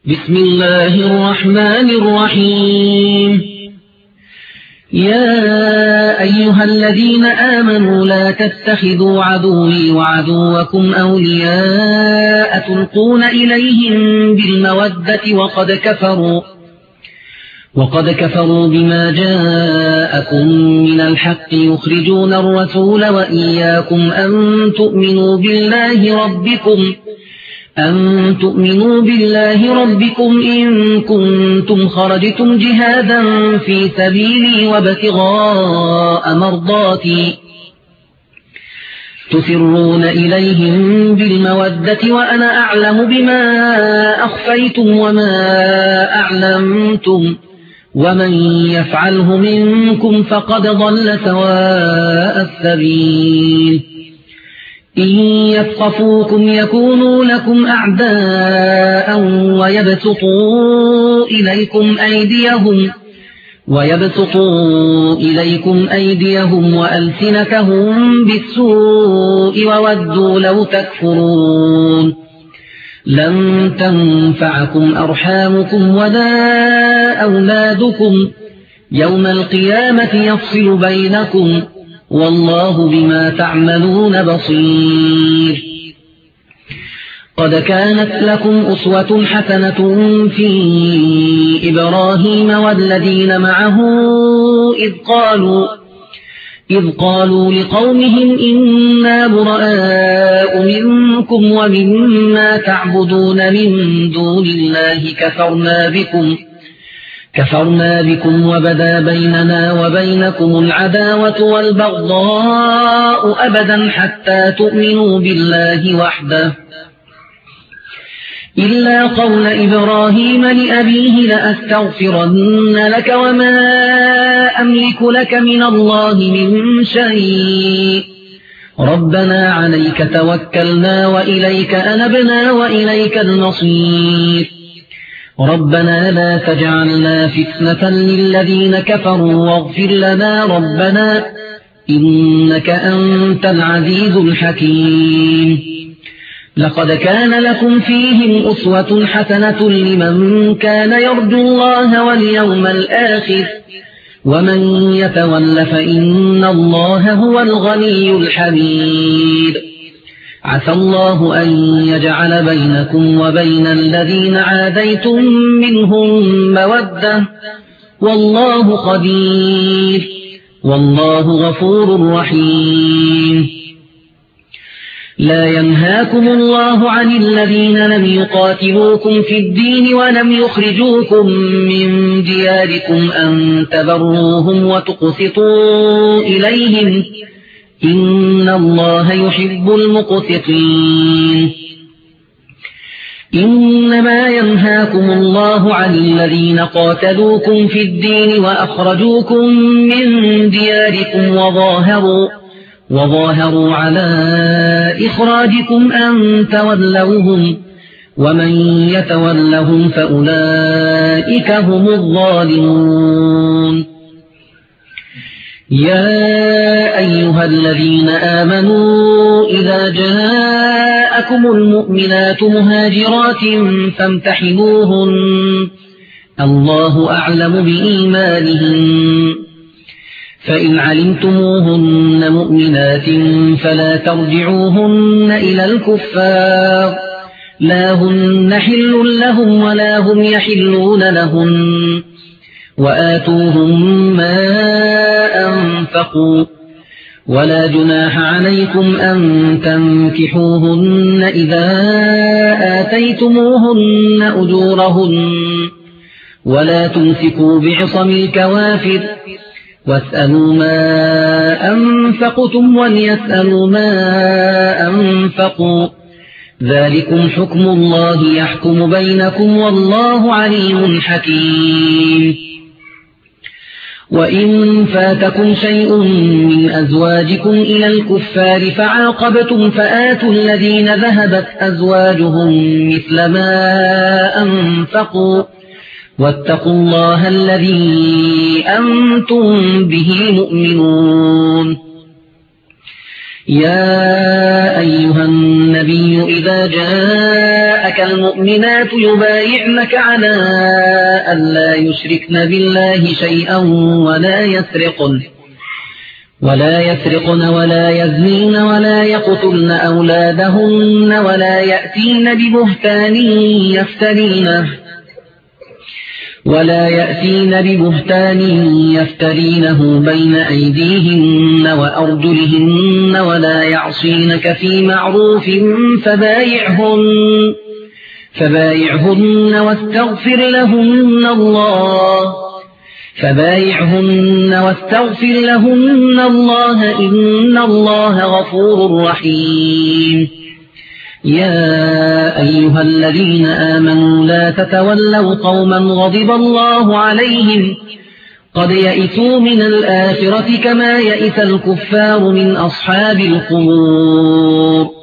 بسم الله الرحمن الرحيم. يا أيها الذين آمنوا لا تتخذوا عدوي وعدوكم أولياء تلقون إليهم بالمودة وقد كفروا بما جاءكم من الحق يخرجون الرسول وإياكم أن تؤمنوا بالله ربكم إن كنتم خرجتم جهادا في سبيلي وابتغاء مرضاتي تسرون إليهم بالمودة وأنا أعلم بما أخفيتم وما أعلمتم ومن يفعله منكم فقد ضل سواء السبيل. إن يثقفوكم يكونوا لكم أعداء ويبسطوا إليكم أيديهم وألسنتهم بالسوء وودوا لو تكفرون. لن تنفعكم أرحامكم ولا أولادكم يوم القيامة يفصل بينكم والله بما تعملون بصير. قد كانت لكم أسوة حسنة في إبراهيم والذين معه إذ قالوا لقومهم إنا براء منكم ومما تعبدون من دون الله كفرنا بكم وبدا بيننا وبينكم العداوة والبغضاء أبدا حتى تؤمنوا بالله وحده إلا قول إبراهيم لأبيه لأستغفرن لك وما أملك لك من الله من شيء ربنا عليك توكلنا وإليك أنبنا وإليك المصير. ربنا لا تجعلنا فتنة للذين كفروا واغفر لنا ربنا إنك أنت العزيز الحكيم. لقد كان لكم فيهم أسوة حسنة لمن كان يرجو الله واليوم الآخر ومن يتول فإن الله هو الغني الحميد. عسى الله أن يجعل بينكم وبين الذين عاديتم منهم مودة والله قدير والله غفور رحيم. لا ينهاكم الله عن الذين لم يقاتلوكم في الدين ولم يخرجوكم من دياركم أن تبروهم وتقسطوا إليهم إن الله يحب المقسطين. إنما ينهاكم الله عن الذين قاتلوكم في الدين وأخرجوكم من دياركم وظاهروا على إخراجكم أن تولوهم ومن يتولهم فأولئك هم الظالمون. يا أيها الذين آمنوا إذا جاءكم المؤمنات مهاجرات فامتحنوهن الله أعلم بإيمانهن فإن علمتموهن مؤمنات فلا ترجعوهن إلى الكفار لا هن حل لهم ولا هم يحلون لهن وآتوهم ما أنفقوا ولا جناح عليكم أن تنكحوهن إذا آتيتموهن أجورهن ولا تمسكوا بعصم الكوافر واسألوا ما أنفقتم وليسألوا ما أنفقوا ذلكم حكم الله يحكم بينكم والله عليم حكيم. وإن فاتكم شيء من أزواجكم إلى الكفار فعاقبتم فآتوا الذين ذهبت أزواجهم مثل ما أنفقوا واتقوا الله الذي أنتم به مؤمنون. يا أيها النبي إذا جاءك جاءك المؤمنات يبايعنك على ألا يشركن بالله شيئا ولا يسرقن ولا يزنين ولا يقتلن أولادهن ولا يأتين ببهتان يفترينه بين أيديهن وأرجلهن ولا يعصينك في معروف فبايعهن واستغفر لهن الله إن الله غفور رحيم. يا أيها الذين آمنوا لا تتولوا قوما غضب الله عليهم قد يئسوا من الآخرة كما يئس الكفار من أصحاب القبور.